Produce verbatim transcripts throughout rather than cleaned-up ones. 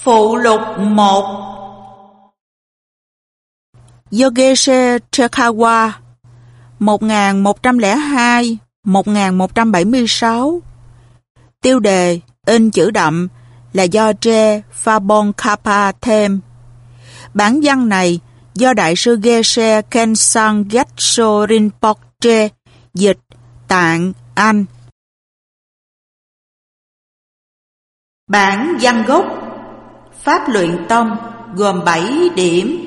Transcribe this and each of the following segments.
Phụ lục một. Yogesh Trekawa một nghìn một trăm lẻ hai đến một nghìn một trăm bảy mươi sáu. Tiêu đề in chữ đậm là do Je Phabongkhapa thêm. Bản văn này do Đại sư Geshe Kensang Gyatso Rinpoche dịch, Tạng, Anh. Bản văn gốc Pháp Luyện Tông gồm bảy điểm.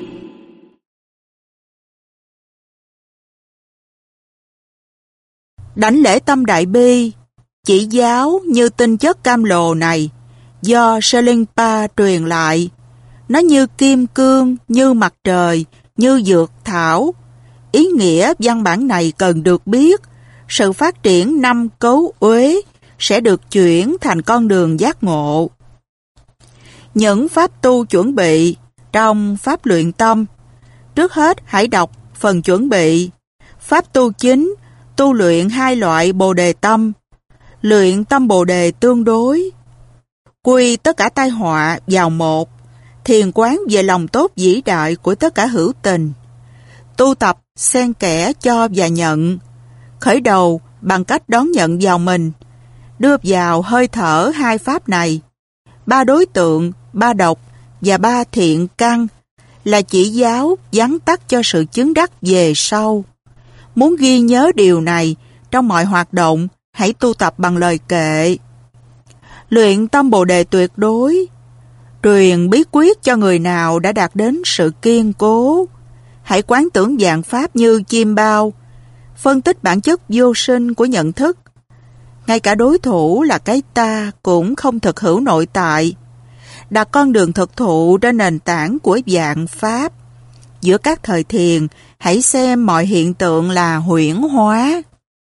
Đảnh lễ tâm đại bi, chỉ giáo như tinh chất cam lồ này do Selingpa truyền lại. Nó như kim cương, như mặt trời, như dược thảo. Ý nghĩa văn bản này cần được biết. Sự phát triển năm cấu uế sẽ được chuyển thành con đường giác ngộ. Những pháp tu chuẩn bị trong Pháp Luyện Tâm. Trước hết hãy đọc phần chuẩn bị. Pháp tu chính, tu luyện hai loại bồ đề tâm. Luyện tâm bồ đề tương đối. Quy tất cả tai họa vào một. Thiền quán về lòng tốt vĩ đại của tất cả hữu tình. Tu tập xen kẽ cho và nhận. Khởi đầu bằng cách đón nhận vào mình. Đưa vào hơi thở hai pháp này. Ba đối tượng, ba độc và ba thiện căn là chỉ giáo vắn tắt cho sự chứng đắc về sau. Muốn ghi nhớ điều này trong mọi hoạt động, hãy tu tập bằng lời kệ. Luyện tâm bồ đề tuyệt đối. Truyền bí quyết cho người nào đã đạt đến sự kiên cố. Hãy quán tưởng vạn pháp như chim bao. Phân tích bản chất vô sinh của nhận thức. Ngay cả đối thủ là cái ta cũng không thực hữu nội tại. Đặt con đường thực thụ trên nền tảng của vạn pháp. Giữa các thời thiền, hãy xem mọi hiện tượng là huyễn hóa.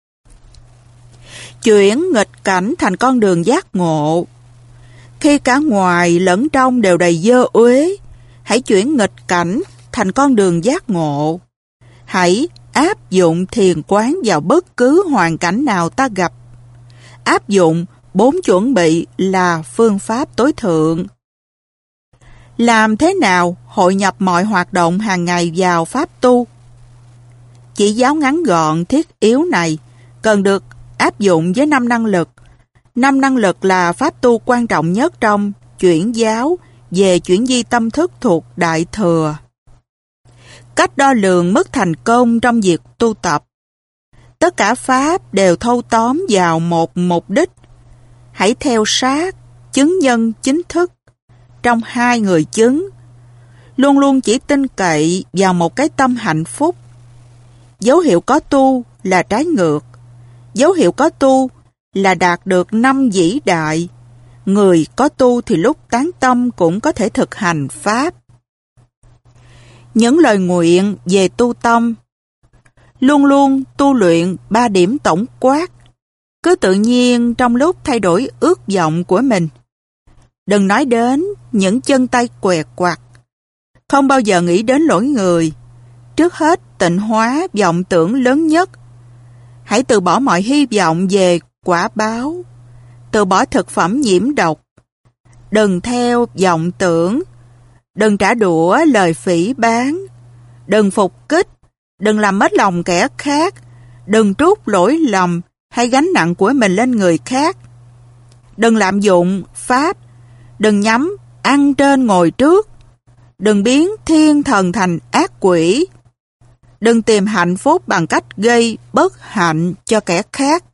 Chuyển nghịch cảnh thành con đường giác ngộ. Khi cả ngoài lẫn trong đều đầy dơ uế, hãy chuyển nghịch cảnh thành con đường giác ngộ. Hãy áp dụng thiền quán vào bất cứ hoàn cảnh nào ta gặp. Áp dụng bốn chuẩn bị là phương pháp tối thượng. Làm thế nào hội nhập mọi hoạt động hàng ngày vào pháp tu? Chỉ giáo ngắn gọn thiết yếu này cần được áp dụng với năm năng lực. Năm năng lực là pháp tu quan trọng nhất trong chuyển giáo về chuyển di tâm thức thuộc Đại Thừa. Cách đo lường mức thành công trong việc tu tập. Tất cả pháp đều thâu tóm vào một mục đích. Hãy theo sát chứng nhân chính thức trong hai người chứng. Luôn luôn chỉ tin cậy vào một cái tâm hạnh phúc. Dấu hiệu có tu là trái ngược. Dấu hiệu có tu là đạt được năm vĩ đại. Người có tu thì lúc tán tâm cũng có thể thực hành pháp. Những lời nguyện về tu tâm. Luôn luôn tu luyện ba điểm tổng quát. Cứ tự nhiên trong lúc thay đổi ước vọng của mình. Đừng nói đến những chân tay què quặt. Không bao giờ nghĩ đến lỗi người. Trước hết tịnh hóa vọng tưởng lớn nhất. Hãy từ bỏ mọi hy vọng về quả báo. Từ bỏ thực phẩm nhiễm độc. Đừng theo vọng tưởng. Đừng trả đũa lời phỉ báng. Đừng phục kích. Đừng làm mất lòng kẻ khác. Đừng trút lỗi lầm hay gánh nặng của mình lên người khác. Đừng lạm dụng pháp. Đừng nhắm ăn trên ngồi trước. Đừng biến thiên thần thành ác quỷ. Đừng tìm hạnh phúc bằng cách gây bất hạnh cho kẻ khác.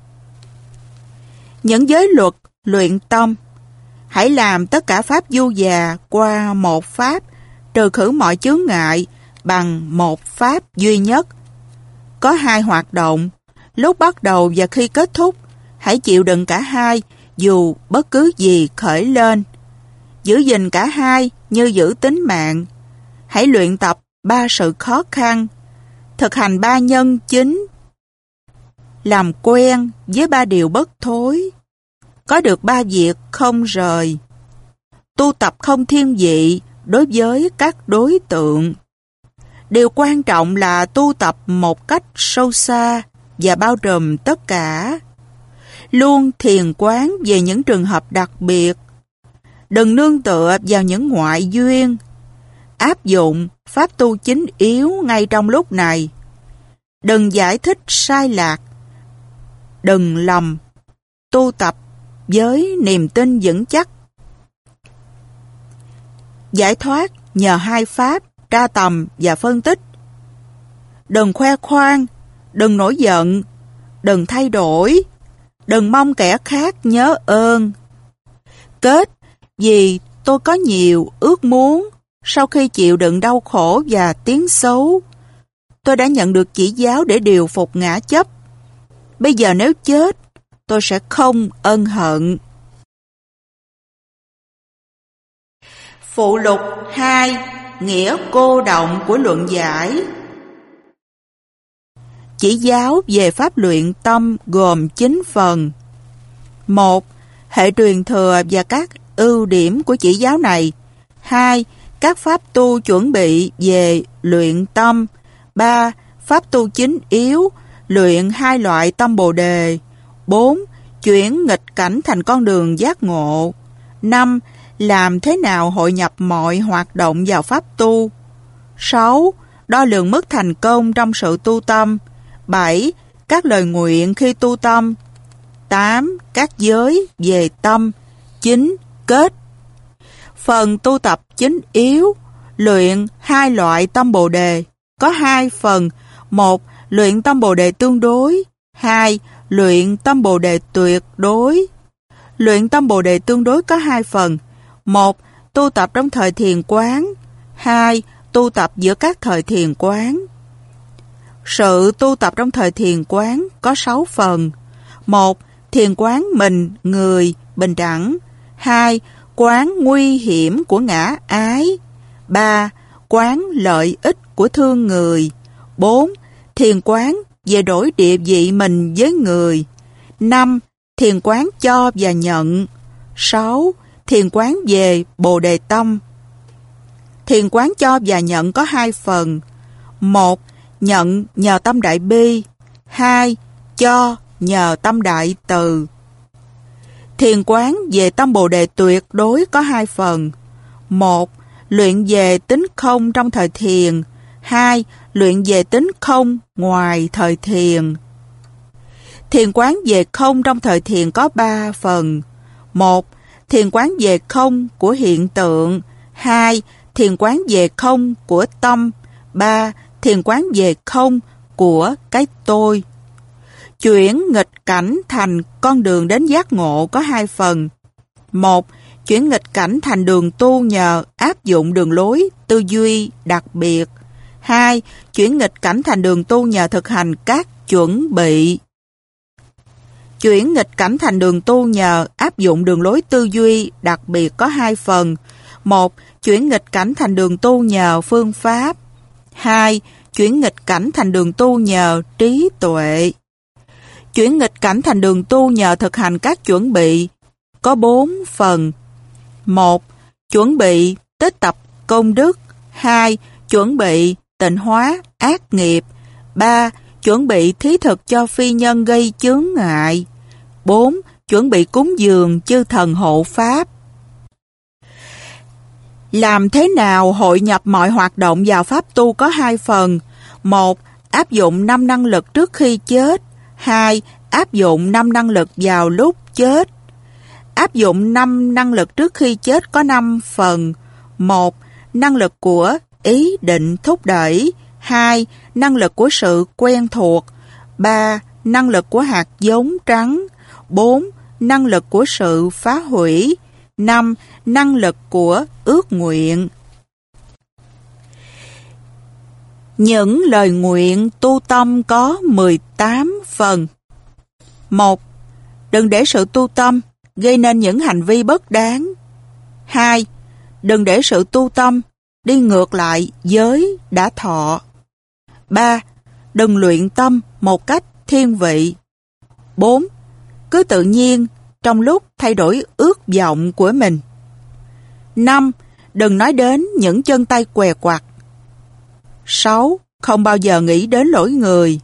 Những giới luật luyện tâm. Hãy làm tất cả pháp du già qua một pháp, trừ khử mọi chướng ngại bằng một pháp duy nhất. Có hai hoạt động. Lúc bắt đầu và khi kết thúc, hãy chịu đựng cả hai dù bất cứ gì khởi lên. Giữ gìn cả hai như giữ tính mạng. Hãy luyện tập ba sự khó khăn. Thực hành ba nhân chính. Làm quen với ba điều bất thối. Có được ba việc không rời. Tu tập không thiên vị đối với các đối tượng. Điều quan trọng là tu tập một cách sâu xa và bao trùm tất cả. Luôn thiền quán về những trường hợp đặc biệt. Đừng nương tựa vào những ngoại duyên. Áp dụng pháp tu chính yếu ngay trong lúc này. Đừng giải thích sai lạc. Đừng lầm. Tu tập với niềm tin vững chắc. Giải thoát nhờ hai pháp tra tầm và phân tích. Đừng khoe khoang, đừng nổi giận, đừng thay đổi, đừng mong kẻ khác nhớ ơn. Kết, vì tôi có nhiều ước muốn, sau khi chịu đựng đau khổ và tiếng xấu, tôi đã nhận được chỉ giáo để điều phục ngã chấp. Bây giờ nếu chết, tôi sẽ không ân hận. Phụ lục hai. Nghĩa cô động của luận giải. Chỉ giáo về pháp luyện tâm gồm chín phần. một. Hệ truyền thừa và các ưu điểm của chỉ giáo này. hai. Các pháp tu chuẩn bị về luyện tâm. ba. Pháp tu chính yếu, luyện hai loại tâm Bồ Đề. bốn. Chuyển nghịch cảnh thành con đường giác ngộ. năm. Làm thế nào hội nhập mọi hoạt động vào pháp tu. sáu. Đo lường mức thành công trong sự tu tâm. bảy. Các lời nguyện khi tu tâm. tám. Các giới về tâm. chín. Kết. Phần tu tập chính yếu, luyện hai loại tâm Bồ Đề, có hai phần. một. Luyện tâm Bồ Đề tương đối. hai. Luyện tâm Bồ Đề tuyệt đối. Luyện tâm Bồ Đề tương đối có hai phần. một. Tu tập trong thời thiền quán. hai. Tu tập giữa các thời thiền quán. Sự tu tập trong thời thiền quán có sáu phần. một. Thiền quán mình, người, bình đẳng. hai. Quán nguy hiểm của ngã ái. ba. Quán lợi ích của thương người. bốn. Thiền quán về đổi địa vị mình với người. năm. Thiền quán cho và nhận. sáu. Thiền quán về Bồ Đề tâm. Thiền quán cho và nhận có hai phần. một. Nhận nhờ tâm đại bi. hai. Cho nhờ tâm đại từ. Thiền quán về tâm Bồ Đề tuyệt đối có hai phần. một. Luyện về tính không trong thời thiền. hai. Luyện về tính không ngoài thời thiền. Thiền quán về không trong thời thiền có ba phần. một. Thiền quán về không của hiện tượng. hai. Thiền quán về không của tâm. ba. Thiền quán về không của cái tôi. Chuyển nghịch cảnh thành con đường đến giác ngộ có hai phần. một. Chuyển nghịch cảnh thành đường tu nhờ áp dụng đường lối tư duy đặc biệt. hai. Chuyển nghịch cảnh thành đường tu nhờ thực hành các chuẩn bị. Chuyển nghịch cảnh thành đường tu nhờ áp dụng đường lối tư duy đặc biệt có hai phần. một. Chuyển nghịch cảnh thành đường tu nhờ phương pháp. hai. Chuyển nghịch cảnh thành đường tu nhờ trí tuệ. Chuyển nghịch cảnh thành đường tu nhờ thực hành các chuẩn bị có bốn phần. một. Chuẩn bị tích tập công đức. hai. Chuẩn bị tịnh hóa ác nghiệp. ba. Chuẩn bị thí thực cho phi nhân gây chướng ngại. bốn. Chuẩn bị cúng dường chư thần hộ pháp. Làm thế nào hội nhập mọi hoạt động vào pháp tu có hai phần. một. Áp dụng năm năng lực trước khi chết. hai. Áp dụng năm năng lực vào lúc chết. Áp dụng năm năng lực trước khi chết có năm phần. một. Năng lực của ý định thúc đẩy. hai. Năng lực của sự quen thuộc. ba. Năng lực của hạt giống trắng. bốn. Năng lực của sự phá hủy. năm. Năng lực của ước nguyện. Những lời nguyện tu tâm có mười tám phần. một. Đừng để sự tu tâm gây nên những hành vi bất đáng. hai. Đừng để sự tu tâm đi ngược lại giới đã thọ. ba. Đừng luyện tâm một cách thiên vị. bốn. Cứ tự nhiên trong lúc thay đổi ước vọng của mình. năm. Đừng nói đến những chân tay què quặt. sáu. Không bao giờ nghĩ đến lỗi người.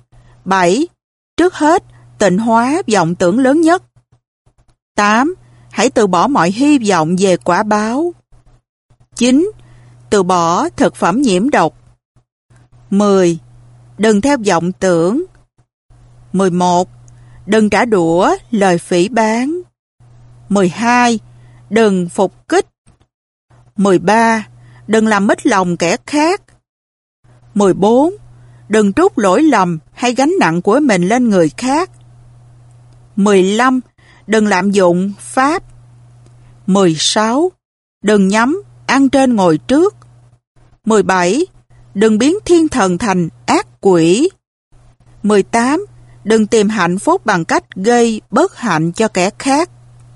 bảy. Trước hết, tịnh hóa vọng tưởng lớn nhất. tám. hãy từ bỏ mọi hy vọng về quả báo. chín. Từ bỏ thực phẩm nhiễm độc. mười. Đừng theo vọng tưởng. mười một. Đừng trả đũa lời phỉ báng. mười hai. Đừng phục kích. mười ba. Đừng làm mít lòng kẻ khác. mười bốn. Đừng trút lỗi lầm hay gánh nặng của mình lên người khác. mười lăm. Đừng lạm dụng pháp. mười sáu. Đừng nhắm ăn trên ngồi trước. mười bảy. Đừng biến thiên thần thành ác quỷ. mười tám. Đừng tìm hạnh phúc bằng cách gây bất hạnh cho kẻ khác.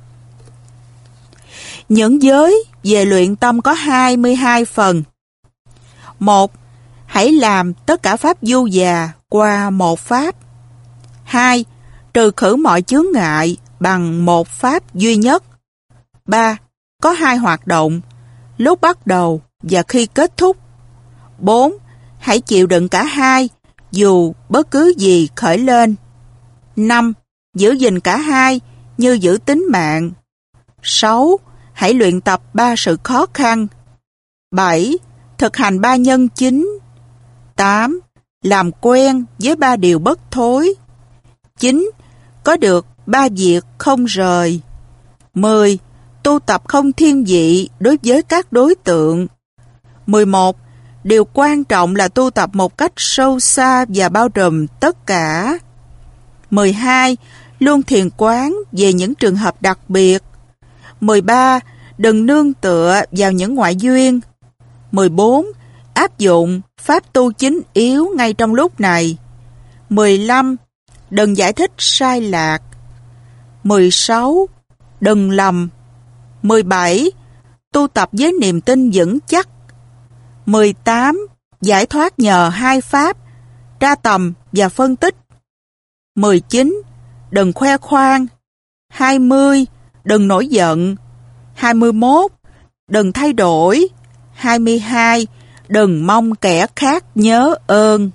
Những giới về luyện tâm có hai mươi hai phần. một. Hãy làm tất cả pháp du già qua một pháp. hai. Trừ khử mọi chướng ngại bằng một pháp duy nhất. ba. Có hai hoạt động, lúc bắt đầu và khi kết thúc. bốn. Hãy chịu đựng cả hai, dù bất cứ gì khởi lên. năm. Giữ gìn cả hai như giữ tính mạng. sáu. Hãy luyện tập ba sự khó khăn. bảy. Thực hành ba nhân chính. tám. Làm quen với ba điều bất thối. chín. Có được ba việc không rời. mười. Tu tập không thiên vị đối với các đối tượng. mười một. Điều quan trọng là tu tập một cách sâu xa và bao trùm tất cả. mười hai. Luôn thiền quán về những trường hợp đặc biệt. mười ba. Đừng nương tựa vào những ngoại duyên. mười bốn. Áp dụng pháp tu chính yếu ngay trong lúc này. mười lăm. Đừng giải thích sai lạc. mười sáu. Đừng lầm. mười bảy. Tu tập với niềm tin vững chắc. mười tám. Giải thoát nhờ hai pháp, tra tầm và phân tích. mười chín. Đừng khoe khoang. hai mươi. Đừng nổi giận. hai mươi mốt. Đừng thay đổi. hai mươi hai. Đừng mong kẻ khác nhớ ơn.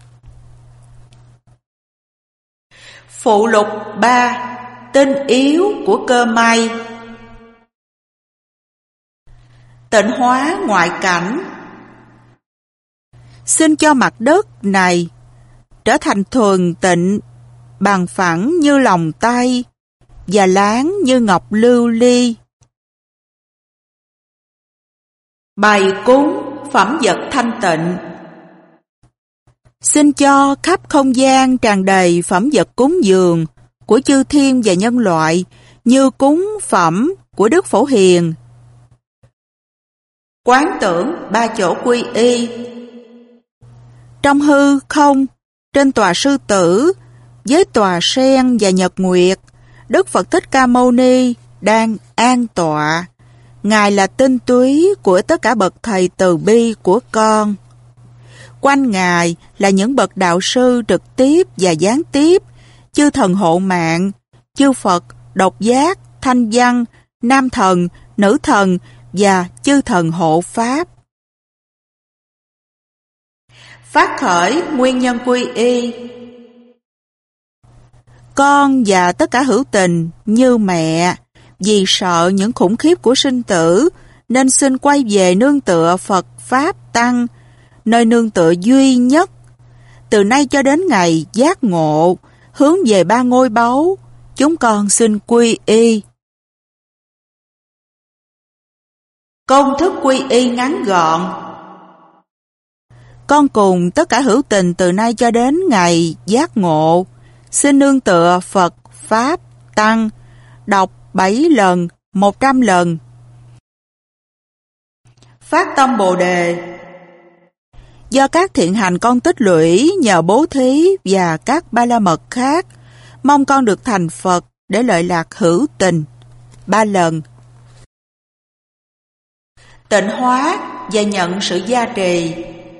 Phụ lục ba. Tinh yếu của cơ may. Tịnh hóa ngoại cảnh. Xin cho mặt đất này trở thành thuần tịnh, bằng phẳng như lòng tay và láng như ngọc lưu ly. Bày cúng phẩm vật thanh tịnh. Xin cho khắp không gian tràn đầy phẩm vật cúng dường của chư thiên và nhân loại như cúng phẩm của Đức Phổ Hiền. Quán tưởng ba chỗ quy y. Trong hư không, trên tòa sư tử, với tòa sen và nhật nguyệt, Đức Phật Thích Ca Mâu Ni đang an tọa. Ngài là tinh túy của tất cả bậc thầy từ bi của con. Quanh Ngài là những bậc đạo sư trực tiếp và gián tiếp, chư thần hộ mạng, chư Phật, độc giác, thanh văn, nam thần, nữ thần và chư thần hộ pháp. Phát khởi nguyên nhân quy y. Con và tất cả hữu tình như mẹ, vì sợ những khủng khiếp của sinh tử, nên xin quay về nương tựa Phật Pháp Tăng, nơi nương tựa duy nhất. Từ nay cho đến ngày giác ngộ, hướng về ba ngôi báu, chúng con xin quy y. Công thức quy y ngắn gọn. Con cùng tất cả hữu tình từ nay cho đến ngày giác ngộ, xin nương tựa Phật Pháp Tăng, đọc bảy lần, một trăm lần. Phát tâm Bồ Đề. Do các thiện hành con tích lũy nhờ bố thí và các ba la mật khác, mong con được thành Phật để lợi lạc hữu tình. Ba lần. Tịnh hóa và nhận sự gia trì.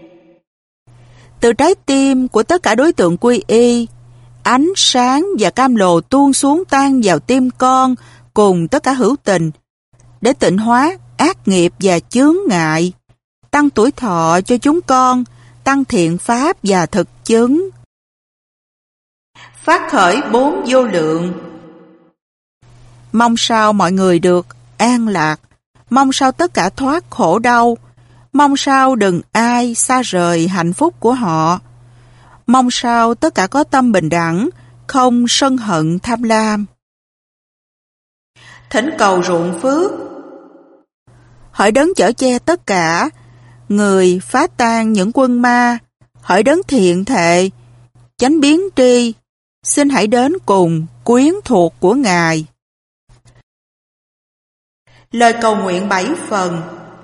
Từ trái tim của tất cả đối tượng quy y, ánh sáng và cam lồ tuôn xuống tan vào tim con cùng tất cả hữu tình, để tịnh hóa ác nghiệp và chướng ngại, tăng tuổi thọ cho chúng con, tăng thiện pháp và thực chứng. Phát khởi bốn vô lượng. Mong sao mọi người được an lạc, mong sao tất cả thoát khổ đau, mong sao đừng ai xa rời hạnh phúc của họ, mong sao tất cả có tâm bình đẳng, không sân hận tham lam. Thỉnh cầu ruộng phước. Hỡi đấng chở che tất cả, người phá tan những quân ma, hỡi đấng thiện thệ, chánh biến tri, xin hãy đến cùng quyến thuộc của Ngài. Lời cầu nguyện bảy phần.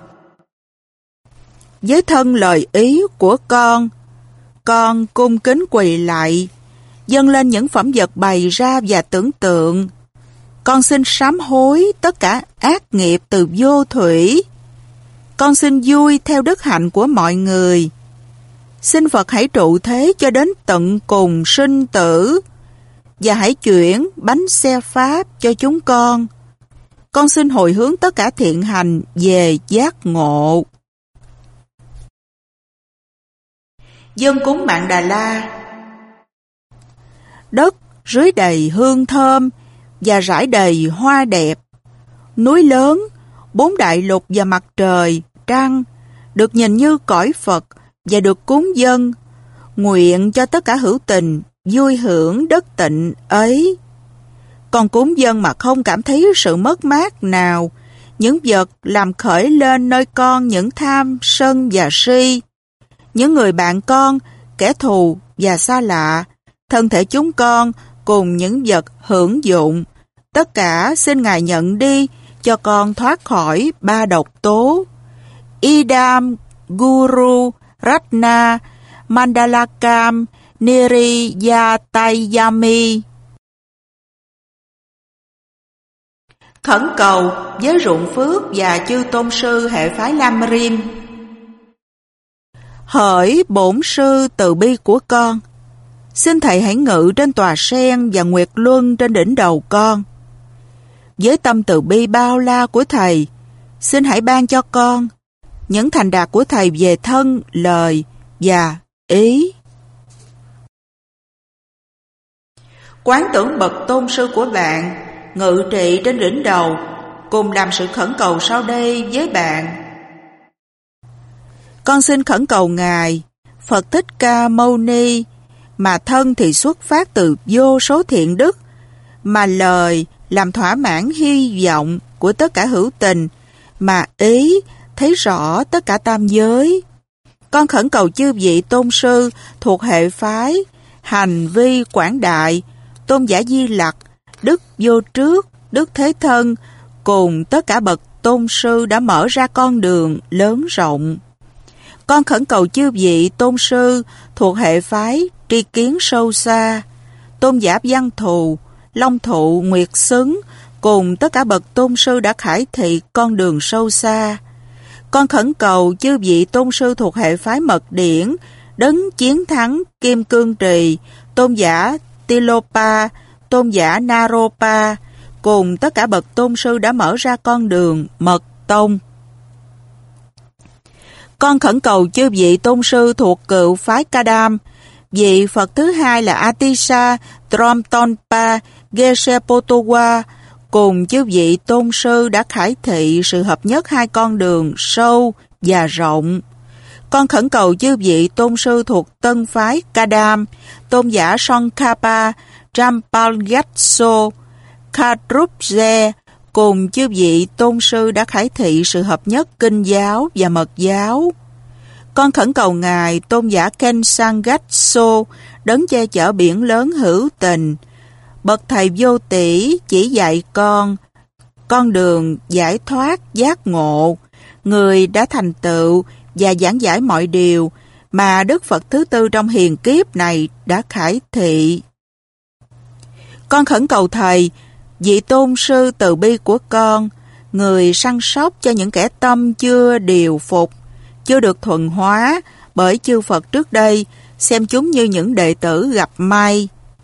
Với thân lời ý của con, con cung kính quỳ lạy, dâng lên những phẩm vật bày ra và tưởng tượng. Con xin sám hối tất cả ác nghiệp từ vô thủy. Con xin vui theo đức hạnh của mọi người. Xin Phật hãy trụ thế cho đến tận cùng sinh tử, và hãy chuyển bánh xe Pháp cho chúng con. Con xin hồi hướng tất cả thiện hành về giác ngộ. Dâng cúng Mạn Đà La. Đất rưới đầy hương thơm và rải đầy hoa đẹp. Núi lớn, bốn đại lục và mặt trời, trăng được nhìn như cõi Phật và được cúng dâng. Nguyện cho tất cả hữu tình vui hưởng đất tịnh ấy. Con cúng dâng mà không cảm thấy sự mất mát nào. Những vật làm khởi lên nơi con những tham, sân và si. Những người bạn con, kẻ thù và xa lạ, thân thể chúng con cùng những vật hưởng dụng. Tất cả xin Ngài nhận đi cho con thoát khỏi ba độc tố. Idam, Guru, Ratna, Mandalakam, Niriyatayami. Khẩn cầu với ruộng phước và chư tôn sư hệ phái Lam Rim. Hỡi bổn sư từ bi của con, xin Thầy hãy ngự trên tòa sen và nguyệt luân trên đỉnh đầu con. Với tâm từ bi bao la của Thầy, xin hãy ban cho con những thành đạt của Thầy về thân, lời và ý. Quán tưởng bậc tôn sư của bạn ngự trị trên đỉnh đầu, cùng làm sự khẩn cầu sau đây với bạn. Con xin khẩn cầu Ngài Phật Thích Ca Mâu Ni, mà thân thì xuất phát từ vô số thiện đức, mà lời làm thỏa mãn hy vọng của tất cả hữu tình, mà ý thấy rõ tất cả tam giới. Con khẩn cầu chư vị tôn sư thuộc hệ phái Hành Vi Quảng Đại, Tôn giả Di Lặc, Đức Vô Trước, Đức Thế Thân, cùng tất cả bậc tôn sư đã mở ra con đường lớn rộng. Con khẩn cầu chư vị tôn sư thuộc hệ phái Tri Kiến Sâu Xa, Tôn giả Văn Thù, Long Thụ, Nguyệt Xứng, cùng tất cả bậc tôn sư đã khải thị con đường sâu xa. Con khẩn cầu chư vị tôn sư thuộc hệ phái Mật Điển, Đấng Chiến Thắng Kim Cương Trì, Tôn giả Tilopa, Tôn giả Naropa, cùng tất cả bậc tôn sư đã mở ra con đường Mật Tông. Con khẩn cầu chư vị tôn sư thuộc cựu phái Kadam, vị Phật thứ hai là Atisa, Tromtonpa, Geshepotowa, cùng chư vị tôn sư đã khải thị sự hợp nhất hai con đường sâu và rộng. Con khẩn cầu chư vị tôn sư thuộc tân phái Kadam, Tôn giả Sonkapa, Rampalgatso, Kadrupze, cùng chư vị tôn sư đã khải thị sự hợp nhất kinh giáo và mật giáo. Con khẩn cầu Ngài Tôn giả Kensangatso, đấng che chở biển lớn hữu tình, bậc thầy vô tỷ chỉ dạy con con đường giải thoát giác ngộ, người đã thành tựu và giảng giải mọi điều mà Đức Phật thứ tư trong hiền kiếp này đã khải thị. Con khẩn cầu Thầy, vị tôn sư từ bi của con, người săn sóc cho những kẻ tâm chưa điều phục, chưa được thuần hóa bởi chư Phật trước đây, xem chúng như những đệ tử gặp may.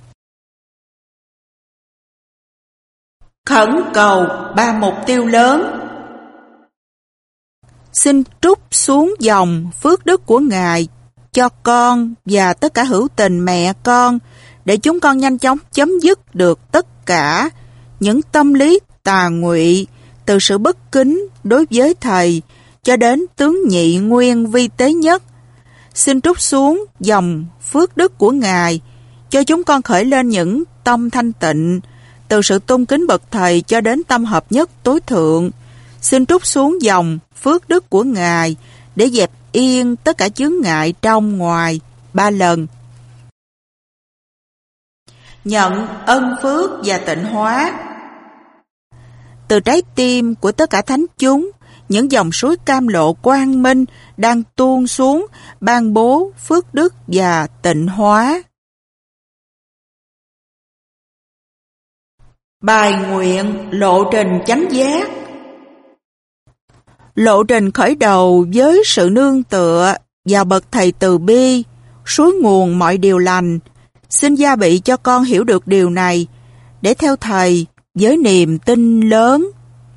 Khẩn cầu ba mục tiêu lớn. Xin trút xuống dòng phước đức của Ngài cho con và tất cả hữu tình mẹ con, để chúng con nhanh chóng chấm dứt được tất cả những tâm lý tà ngụy, từ sự bất kính đối với thầy cho đến tướng nhị nguyên vi tế nhất. Xin trút xuống dòng phước đức của Ngài, cho chúng con khởi lên những tâm thanh tịnh, từ sự tôn kính bậc thầy cho đến tâm hợp nhất tối thượng. Xin trút xuống dòng phước đức của Ngài để dẹp yên tất cả chướng ngại trong ngoài. Ba lần. Nhận ân phước và tịnh hóa. Từ trái tim của tất cả thánh chúng, những dòng suối cam lộ quang minh đang tuôn xuống, ban bố phước đức và tịnh hóa. Bài nguyện lộ trình chánh giác. Lộ trình khởi đầu với sự nương tựa vào bậc thầy từ bi, suối nguồn mọi điều lành. Xin gia bị cho con hiểu được điều này, để theo thầy với niềm tin lớn.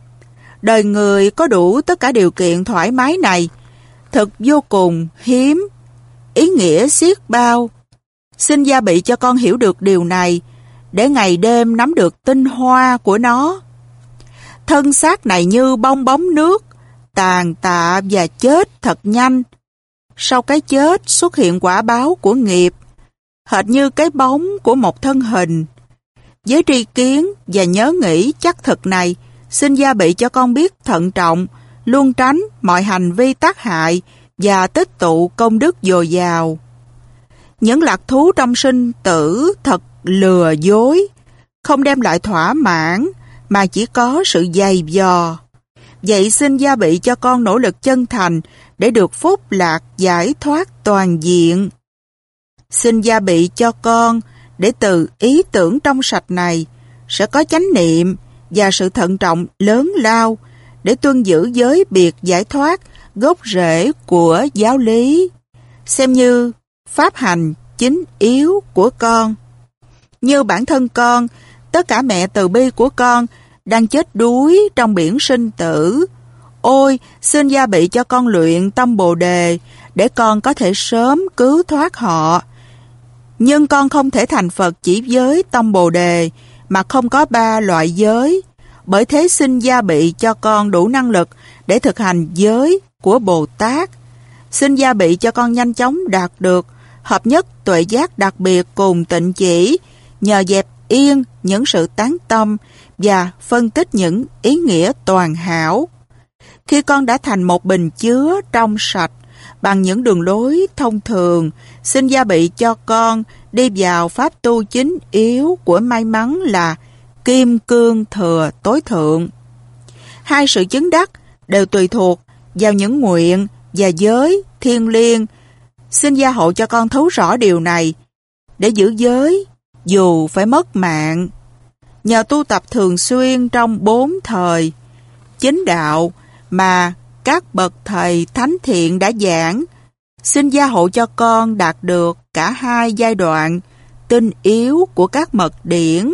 Đời người có đủ tất cả điều kiện thoải mái này, thật vô cùng hiếm, ý nghĩa xiết bao. Xin gia bị cho con hiểu được điều này, để ngày đêm nắm được tinh hoa của nó. Thân xác này như bong bóng nước, tàn tạ và chết thật nhanh. Sau cái chết xuất hiện quả báo của nghiệp, hệt như cái bóng của một thân hình. Với tri kiến và nhớ nghĩ chắc thực này, xin gia bị cho con biết thận trọng, luôn tránh mọi hành vi tác hại và tích tụ công đức dồi dào. Những lạc thú trong sinh tử thật lừa dối, không đem lại thỏa mãn mà chỉ có sự dày vò. Vậy xin gia bị cho con nỗ lực chân thành để được phúc lạc giải thoát toàn diện. Xin gia bị cho con để từ ý tưởng trong sạch này sẽ có chánh niệm và sự thận trọng lớn lao để tuân giữ giới biệt giải thoát gốc rễ của giáo lý, xem như pháp hành chính yếu của con. Như bản thân con, tất cả mẹ từ bi của con đang chết đuối trong biển sinh tử. Ôi, xin gia bị cho con luyện tâm Bồ Đề để con có thể sớm cứu thoát họ. Nhưng con không thể thành Phật chỉ với tâm Bồ Đề mà không có ba loại giới. Bởi thế xin gia bị cho con đủ năng lực để thực hành giới của Bồ Tát. Xin gia bị cho con nhanh chóng đạt được hợp nhất tuệ giác đặc biệt cùng tịnh chỉ, nhờ dẹp yên những sự tán tâm và phân tích những ý nghĩa toàn hảo. Khi con đã thành một bình chứa trong sạch bằng những đường lối thông thường, xin gia bị cho con đi vào pháp tu chính yếu của may mắn là kim cương thừa tối thượng. Hai sự chứng đắc đều tùy thuộc vào những nguyện và giới thiêng liêng. Xin gia hộ cho con thấu rõ điều này để giữ giới dù phải mất mạng. Nhờ tu tập thường xuyên trong bốn thời chính đạo mà các bậc thầy thánh thiện đã giảng, xin gia hộ cho con đạt được cả hai giai đoạn tinh yếu của các mật điển.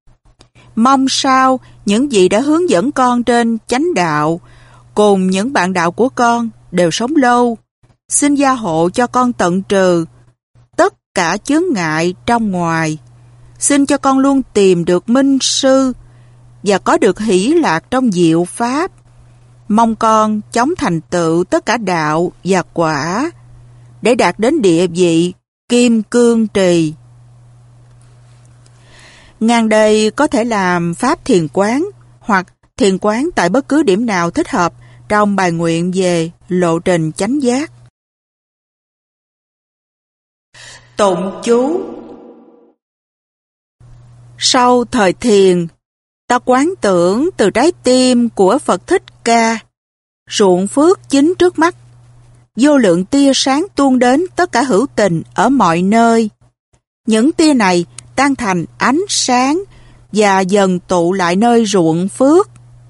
Mong sao những gì đã hướng dẫn con trên chánh đạo cùng những bạn đạo của con đều sống lâu. Xin gia hộ cho con tận trừ tất cả chướng ngại trong ngoài. Xin cho con luôn tìm được minh sư và có được hỷ lạc trong diệu pháp. Mong con chóng thành tựu tất cả đạo và quả để đạt đến địa vị kim cương trì. Ngang đây có thể làm pháp thiền quán hoặc thiền quán tại bất cứ điểm nào thích hợp trong bài nguyện về lộ trình chánh giác. Tụng chú. Sau thời thiền, ta quán tưởng từ trái tim của Phật Thích Ca, ruộng phước chính trước mắt, vô lượng tia sáng tuôn đến tất cả hữu tình ở mọi nơi. Những tia này tan thành ánh sáng và dần tụ lại nơi ruộng phước.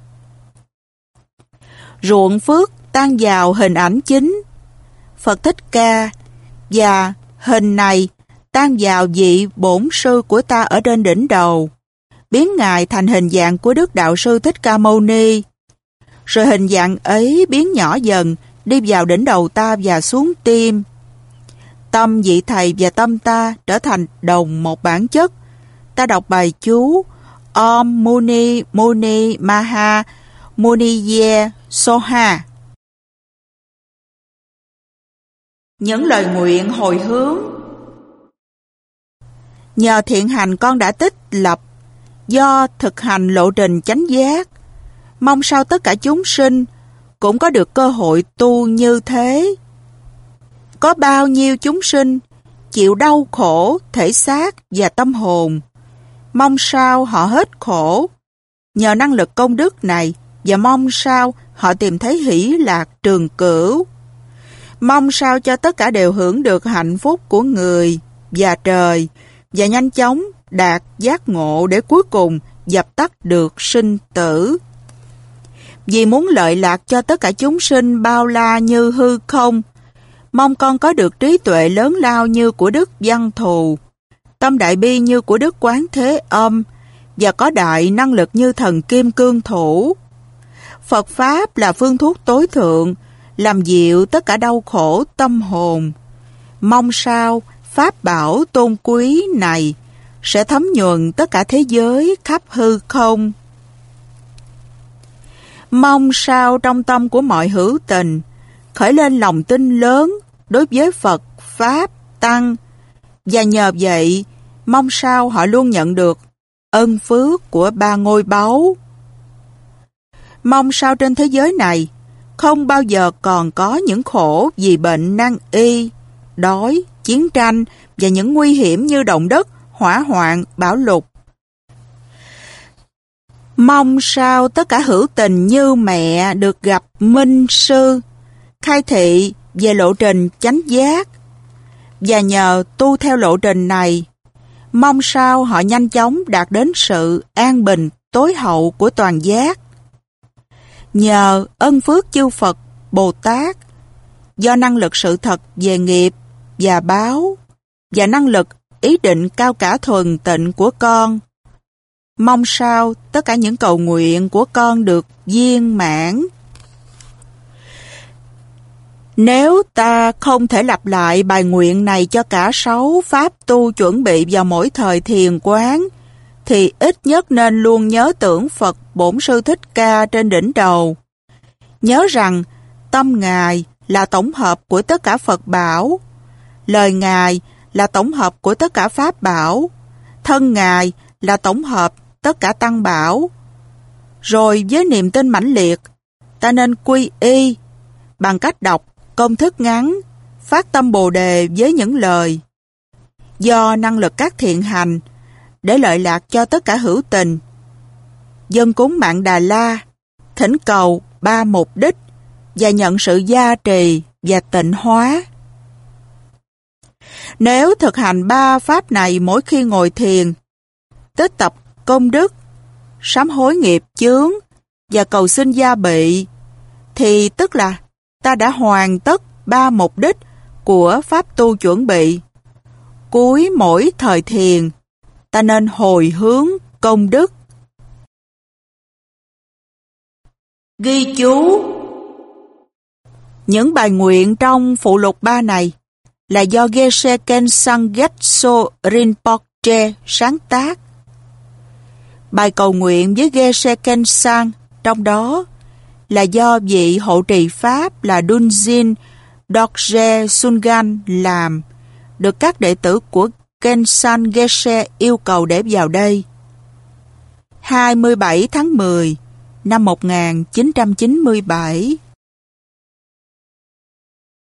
Ruộng phước tan vào hình ảnh chính, Phật Thích Ca, và hình này tan vào vị bổn sư của ta ở trên đỉnh đầu, biến Ngài thành hình dạng của Đức Đạo Sư Thích Ca Mâu Ni. Rồi hình dạng ấy biến nhỏ dần, đi vào đỉnh đầu ta và xuống tim. Tâm vị Thầy và tâm ta trở thành đồng một bản chất. Ta đọc bài chú, Om Muni Muni Maha Muni Ye Soha. Những lời nguyện hồi hướng. Nhờ thiện hành con đã tích lập, do thực hành lộ trình chánh giác, mong sao tất cả chúng sinh cũng có được cơ hội tu như thế. Có bao nhiêu chúng sinh chịu đau khổ thể xác và tâm hồn, mong sao họ hết khổ nhờ năng lực công đức này, và mong sao họ tìm thấy hỷ lạc trường cửu. Mong sao cho tất cả đều hưởng được hạnh phúc của người và trời, và nhanh chóng đạt giác ngộ để cuối cùng dập tắt được sinh tử. Vì muốn lợi lạc cho tất cả chúng sinh bao la như hư không, mong con có được trí tuệ lớn lao như của Đức Văn Thù, tâm đại bi như của Đức Quán Thế Âm, và có đại năng lực như thần Kim Cương Thủ. Phật Pháp là phương thuốc tối thượng, làm dịu tất cả đau khổ tâm hồn. Mong sao Pháp bảo tôn quý này sẽ thấm nhuần tất cả thế giới khắp hư không. Mong sao trong tâm của mọi hữu tình khởi lên lòng tin lớn đối với Phật, Pháp, Tăng, và nhờ vậy mong sao họ luôn nhận được ân phước của ba ngôi báu. Mong sao trên thế giới này không bao giờ còn có những khổ vì bệnh nan y, đói, chiến tranh và những nguy hiểm như động đất, hỏa hoạn, bão lụt. Mong sao tất cả hữu tình như mẹ được gặp Minh Sư, khai thị về lộ trình chánh giác, và nhờ tu theo lộ trình này, mong sao họ nhanh chóng đạt đến sự an bình tối hậu của toàn giác. Nhờ ân phước chư Phật, Bồ Tát, do năng lực sự thật về nghiệp và báo, và năng lực ý định cao cả thuần tịnh của con, mong sao tất cả những cầu nguyện của con được viên mãn. Nếu ta không thể lặp lại bài nguyện này cho cả sáu pháp tu chuẩn bị vào mỗi thời thiền quán, thì ít nhất nên luôn nhớ tưởng Phật Bổn Sư Thích Ca trên đỉnh đầu. Nhớ rằng tâm Ngài là tổng hợp của tất cả Phật bảo, lời Ngài là tổng hợp của tất cả Pháp bảo, thân Ngài là tổng hợp tất cả Tăng bảo. Rồi với niềm tin mãnh liệt, ta nên quy y bằng cách đọc công thức ngắn, phát tâm Bồ Đề với những lời. Do năng lực các thiện hành, để lợi lạc cho tất cả hữu tình, dâng cúng Mạn Đà La, thỉnh cầu ba mục đích, và nhận sự gia trì và tịnh hóa. Nếu thực hành ba pháp này mỗi khi ngồi thiền, tích tập công đức, sám hối nghiệp chướng và cầu xin gia bị, thì tức là ta đã hoàn tất ba mục đích của pháp tu chuẩn bị. Cuối mỗi thời thiền, ta nên hồi hướng công đức. Ghi chú. Những bài nguyện trong phụ lục ba này là do Geshe Kensang Getso Rinpoche sáng tác. Bài cầu nguyện với Geshe Kensang trong đó là do vị hộ trì Pháp là Dunjin Dorje Sungan làm, được các đệ tử của Kensang Geshe yêu cầu để vào đây. hai mươi bảy tháng mười năm một nghìn chín trăm chín mươi bảy